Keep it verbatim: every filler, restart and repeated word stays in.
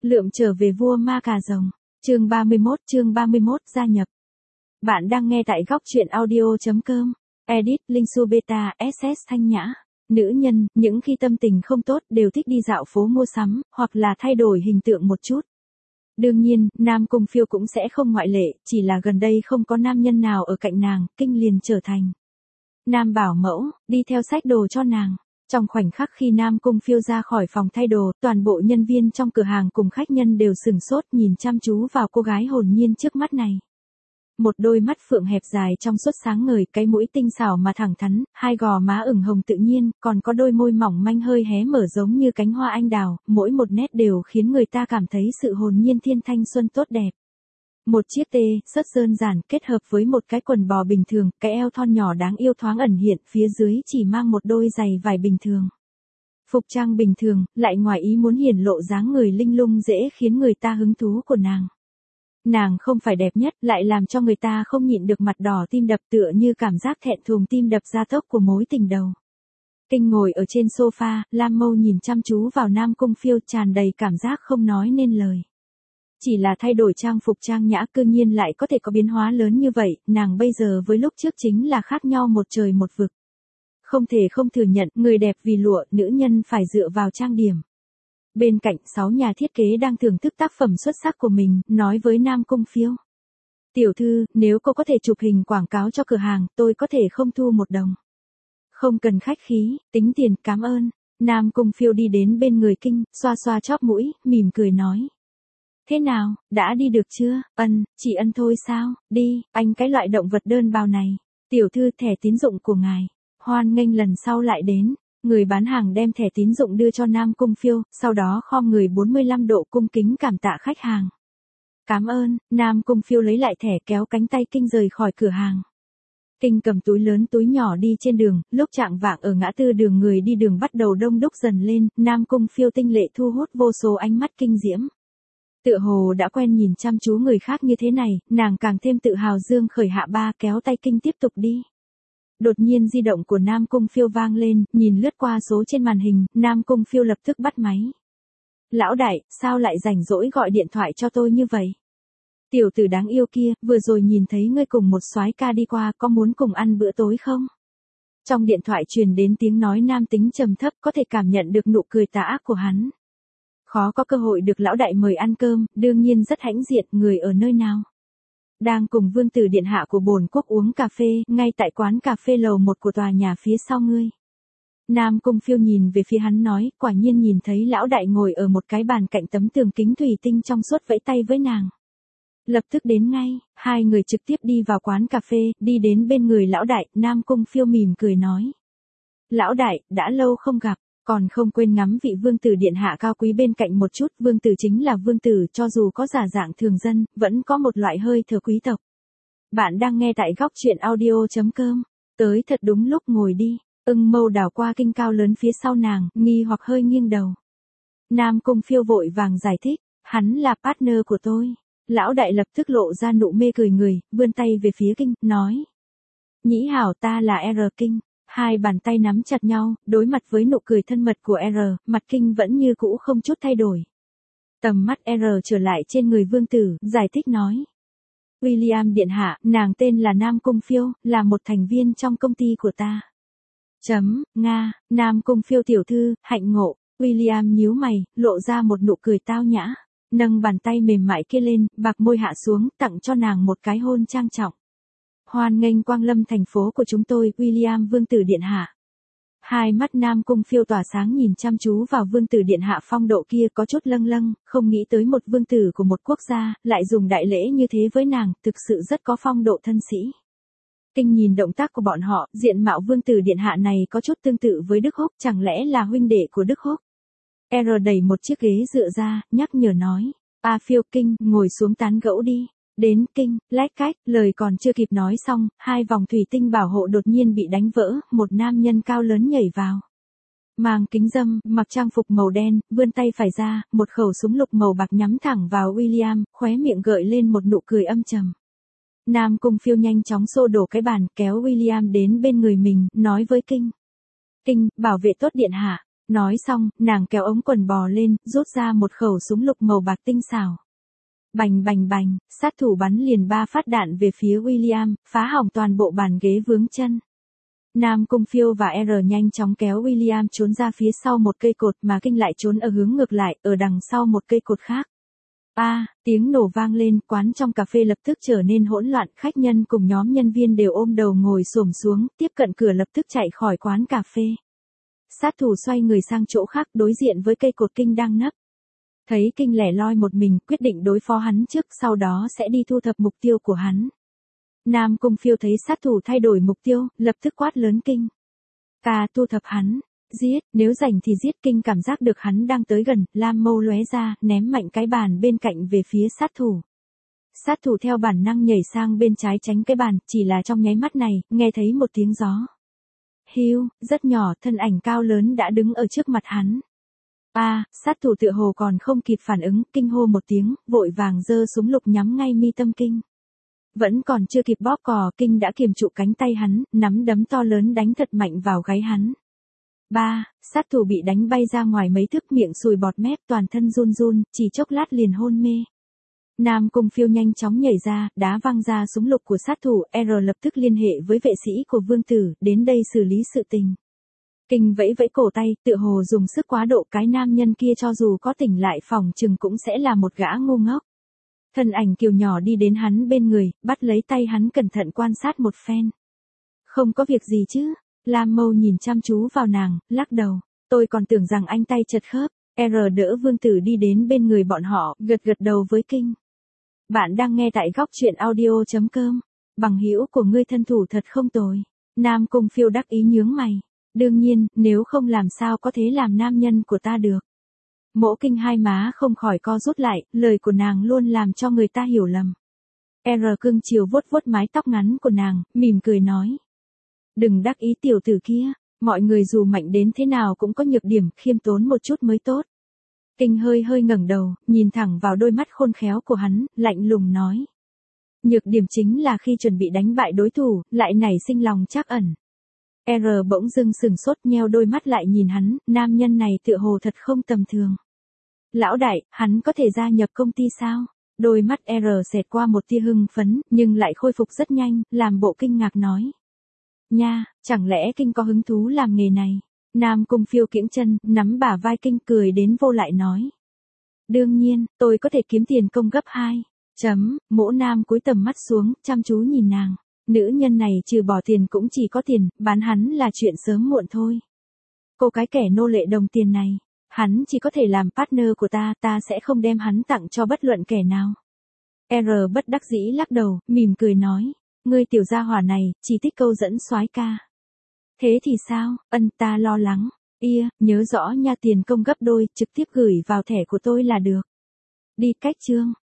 Lượm trở về vua ma cà rồng. Chương ba mươi mốt, chương ba mươi mốt gia nhập. Bạn đang nghe tại góc truyện audio.com. Edit, Linh Su Beta, ét ét Thanh Nhã. Nữ nhân, những khi tâm tình không tốt đều thích đi dạo phố mua sắm, hoặc là thay đổi hình tượng một chút. Đương nhiên, Nam Cung Phiêu cũng sẽ không ngoại lệ, chỉ là gần đây không có nam nhân nào ở cạnh nàng, Kinh liền trở thành Nam bảo mẫu, đi theo xách đồ cho nàng. Trong khoảnh khắc khi Nam Cung Phiêu ra khỏi phòng thay đồ, toàn bộ nhân viên trong cửa hàng cùng khách nhân đều sừng sốt nhìn chăm chú vào cô gái hồn nhiên trước mắt này. Một đôi mắt phượng hẹp dài trong suốt sáng ngời, cái mũi tinh xảo mà thẳng thắn, hai gò má ửng hồng tự nhiên, còn có đôi môi mỏng manh hơi hé mở giống như cánh hoa anh đào, mỗi một nét đều khiến người ta cảm thấy sự hồn nhiên thiên thanh xuân tốt đẹp. Một chiếc tê, rất đơn giản, kết hợp với một cái quần bò bình thường, cái eo thon nhỏ đáng yêu thoáng ẩn hiện, phía dưới chỉ mang một đôi giày vải bình thường. Phục trang bình thường, lại ngoài ý muốn hiển lộ dáng người linh lung dễ khiến người ta hứng thú của nàng. Nàng không phải đẹp nhất, lại làm cho người ta không nhịn được mặt đỏ tim đập tựa như cảm giác thẹn thùng tim đập gia tốc của mối tình đầu. Kinh ngồi ở trên sofa, Lam Mâu nhìn chăm chú vào Nam Cung Phiêu tràn đầy cảm giác không nói nên lời. Chỉ là thay đổi trang phục trang nhã cư nhiên lại có thể có biến hóa lớn như vậy, nàng bây giờ với lúc trước chính là khác nhau một trời một vực. Không thể không thừa nhận, người đẹp vì lụa, nữ nhân phải dựa vào trang điểm. Bên cạnh, sáu nhà thiết kế đang thưởng thức tác phẩm xuất sắc của mình, nói với Nam Cung Phiêu. Tiểu thư, nếu cô có thể chụp hình quảng cáo cho cửa hàng, tôi có thể không thu một đồng. Không cần khách khí, tính tiền, cảm ơn. Nam Cung Phiêu đi đến bên người Kinh, xoa xoa chóp mũi, mỉm cười nói. Thế nào, đã đi được chưa? Ân, chỉ ân thôi sao? Đi, anh cái loại động vật đơn bào này. Tiểu thư, thẻ tín dụng của ngài. Hoan nghênh lần sau lại đến. Người bán hàng đem thẻ tín dụng đưa cho Nam Cung Phiêu, sau đó khom người bốn mươi lăm độ cung kính cảm tạ khách hàng. Cảm ơn, Nam Cung Phiêu lấy lại thẻ kéo cánh tay Kinh rời khỏi cửa hàng. Kinh cầm túi lớn túi nhỏ đi trên đường, lúc chạng vạng ở ngã tư đường người đi đường bắt đầu đông đúc dần lên, Nam Cung Phiêu tinh lệ thu hút vô số ánh mắt kinh diễm. Tựa hồ đã quen nhìn chăm chú người khác như thế này, nàng càng thêm tự hào dương khởi hạ ba kéo tay Kinh tiếp tục đi. Đột nhiên di động của Nam Cung Phiêu vang lên, nhìn lướt qua số trên màn hình, Nam Cung Phiêu lập tức bắt máy. Lão đại, sao lại rảnh rỗi gọi điện thoại cho tôi như vậy? Tiểu tử đáng yêu kia, vừa rồi nhìn thấy ngươi cùng một soái ca đi qua, có muốn cùng ăn bữa tối không? Trong điện thoại truyền đến tiếng nói nam tính trầm thấp, có thể cảm nhận được nụ cười tà ác của hắn. Khó có cơ hội được lão đại mời ăn cơm, đương nhiên rất hãnh diện, người ở nơi nào? Đang cùng vương tử điện hạ của bổn quốc uống cà phê, ngay tại quán cà phê lầu một của tòa nhà phía sau ngươi. Nam Cung Phiêu nhìn về phía hắn nói, quả nhiên nhìn thấy lão đại ngồi ở một cái bàn cạnh tấm tường kính thủy tinh trong suốt vẫy tay với nàng. Lập tức đến ngay, hai người trực tiếp đi vào quán cà phê, đi đến bên người lão đại, Nam Cung Phiêu mỉm cười nói. Lão đại, đã lâu không gặp. Còn không quên ngắm vị vương tử điện hạ cao quý bên cạnh một chút, vương tử chính là vương tử, cho dù có giả dạng thường dân, vẫn có một loại hơi thở quý tộc. Bạn đang nghe tại góc truyện audio.com, tới thật đúng lúc, ngồi đi. Ưng Mâu đảo qua Kinh cao lớn phía sau nàng, nghi hoặc hơi nghiêng đầu. Nam Cung Phiêu vội vàng giải thích, hắn là partner của tôi. Lão đại lập tức lộ ra nụ mê cười người, vươn tay về phía Kinh, nói. Nhĩ hảo, ta là R Kinh. Hai bàn tay nắm chặt nhau, đối mặt với nụ cười thân mật của R, mặt Kinh vẫn như cũ không chút thay đổi. Tầm mắt R trở lại trên người vương tử, giải thích nói. William điện hạ, nàng tên là Nam Cung Phiêu, là một thành viên trong công ty của ta. Chấm, Nga, Nam Cung Phiêu tiểu thư, hạnh ngộ. William nhíu mày, lộ ra một nụ cười tao nhã. Nâng bàn tay mềm mại kia lên, bạc môi hạ xuống, tặng cho nàng một cái hôn trang trọng. Hoan nghênh quang lâm thành phố của chúng tôi, William vương tử điện hạ. Hai mắt Nam Cung Phiêu tỏa sáng nhìn chăm chú vào vương tử điện hạ phong độ kia có chút lâng lâng, không nghĩ tới một vương tử của một quốc gia, lại dùng đại lễ như thế với nàng, thực sự rất có phong độ thân sĩ. Kinh nhìn động tác của bọn họ, diện mạo vương tử điện hạ này có chút tương tự với Đức Húc, chẳng lẽ là huynh đệ của Đức Húc. R đẩy một chiếc ghế dựa ra, nhắc nhở nói, A Phiêu, Kinh, ngồi xuống tán gẫu đi. Đến Kinh, lách cách, lời còn chưa kịp nói xong, hai vòng thủy tinh bảo hộ đột nhiên bị đánh vỡ, một nam nhân cao lớn nhảy vào. Mang kính râm, mặc trang phục màu đen, vươn tay phải ra, một khẩu súng lục màu bạc nhắm thẳng vào William, khóe miệng gợi lên một nụ cười âm trầm. Nam Cung Phiêu nhanh chóng xô đổ cái bàn, kéo William đến bên người mình, nói với Kinh. Kinh, bảo vệ tốt điện hạ. Nói xong, nàng kéo ống quần bò lên, rút ra một khẩu súng lục màu bạc tinh xảo. Bành bành bành, sát thủ bắn liền ba phát đạn về phía William, phá hỏng toàn bộ bàn ghế vướng chân. Nam Cung Phiêu và R nhanh chóng kéo William trốn ra phía sau một cây cột mà Kinh lại trốn ở hướng ngược lại, ở đằng sau một cây cột khác. A, à, tiếng nổ vang lên, quán trong cà phê lập tức trở nên hỗn loạn, khách nhân cùng nhóm nhân viên đều ôm đầu ngồi xổm xuống, tiếp cận cửa lập tức chạy khỏi quán cà phê. Sát thủ xoay người sang chỗ khác đối diện với cây cột Kinh đang nấp. Thấy Kinh lẻ loi một mình, quyết định đối phó hắn trước, sau đó sẽ đi thu thập mục tiêu của hắn. Nam Cung Phiêu thấy sát thủ thay đổi mục tiêu, lập tức quát lớn Kinh. Ca thu thập hắn, giết, nếu rảnh thì giết. Kinh cảm giác được hắn đang tới gần, lam mâu lóe ra, ném mạnh cái bàn bên cạnh về phía sát thủ. Sát thủ theo bản năng nhảy sang bên trái tránh cái bàn, chỉ là trong nháy mắt này, nghe thấy một tiếng gió. Hiu, rất nhỏ, thân ảnh cao lớn đã đứng ở trước mặt hắn. A, à, sát thủ tựa hồ còn không kịp phản ứng, kinh hô một tiếng, vội vàng giơ súng lục nhắm ngay mi tâm Kinh. Vẫn còn chưa kịp bóp cò, Kinh đã kiềm trụ cánh tay hắn, nắm đấm to lớn đánh thật mạnh vào gáy hắn. Ba, sát thủ bị đánh bay ra ngoài mấy thước, miệng sùi bọt mép, toàn thân run run, chỉ chốc lát liền hôn mê. Nam Cung Phiêu nhanh chóng nhảy ra, đá văng ra súng lục của sát thủ, R lập tức liên hệ với vệ sĩ của vương tử, đến đây xử lý sự tình. Kinh vẫy vẫy cổ tay, tựa hồ dùng sức quá độ, cái nam nhân kia cho dù có tỉnh lại phòng chừng cũng sẽ là một gã ngu ngốc. Thân ảnh kiều nhỏ đi đến hắn bên người, bắt lấy tay hắn cẩn thận quan sát một phen. Không có việc gì chứ? Lam Mâu nhìn chăm chú vào nàng, lắc đầu. Tôi còn tưởng rằng anh tay chật khớp. R đỡ vương tử đi đến bên người bọn họ, gật gật đầu với Kinh. Bạn đang nghe tại góc truyện audio.com. Bằng hữu của ngươi thân thủ thật không tồi. Nam Cung Phiêu đắc ý nhướng mày. Đương nhiên, nếu không làm sao có thể làm nam nhân của ta được. Mỗ Kinh hai má không khỏi co rút lại, lời của nàng luôn làm cho người ta hiểu lầm. R cưng chiều vuốt vuốt mái tóc ngắn của nàng, mỉm cười nói. Đừng đắc ý tiểu tử kia, mọi người dù mạnh đến thế nào cũng có nhược điểm, khiêm tốn một chút mới tốt. Kinh hơi hơi ngẩng đầu, nhìn thẳng vào đôi mắt khôn khéo của hắn, lạnh lùng nói. Nhược điểm chính là khi chuẩn bị đánh bại đối thủ, lại nảy sinh lòng trắc ẩn. R bỗng dưng sừng sốt, nheo đôi mắt lại nhìn hắn, nam nhân này tựa hồ thật không tầm thường. Lão đại, hắn có thể gia nhập công ty sao? Đôi mắt R xẹt qua một tia hưng phấn, nhưng lại khôi phục rất nhanh, làm bộ kinh ngạc nói. Nha, chẳng lẽ Kinh có hứng thú làm nghề này? Nam Cung Phiêu kiễng chân, nắm bả vai Kinh cười đến vô lại nói. Đương nhiên, tôi có thể kiếm tiền công gấp hai. Chấm, mỗ Nam cúi tầm mắt xuống, chăm chú nhìn nàng. Nữ nhân này trừ bỏ tiền cũng chỉ có tiền, bán hắn là chuyện sớm muộn thôi. Cô cái kẻ nô lệ đồng tiền này, hắn chỉ có thể làm partner của ta, ta sẽ không đem hắn tặng cho bất luận kẻ nào. R bất đắc dĩ lắc đầu, mỉm cười nói. Ngươi tiểu gia hỏa này, chỉ thích câu dẫn soái ca. Thế thì sao, ân ta lo lắng. Ia, nhớ rõ nha, tiền công gấp đôi, trực tiếp gửi vào thẻ của tôi là được. Đi cách chương.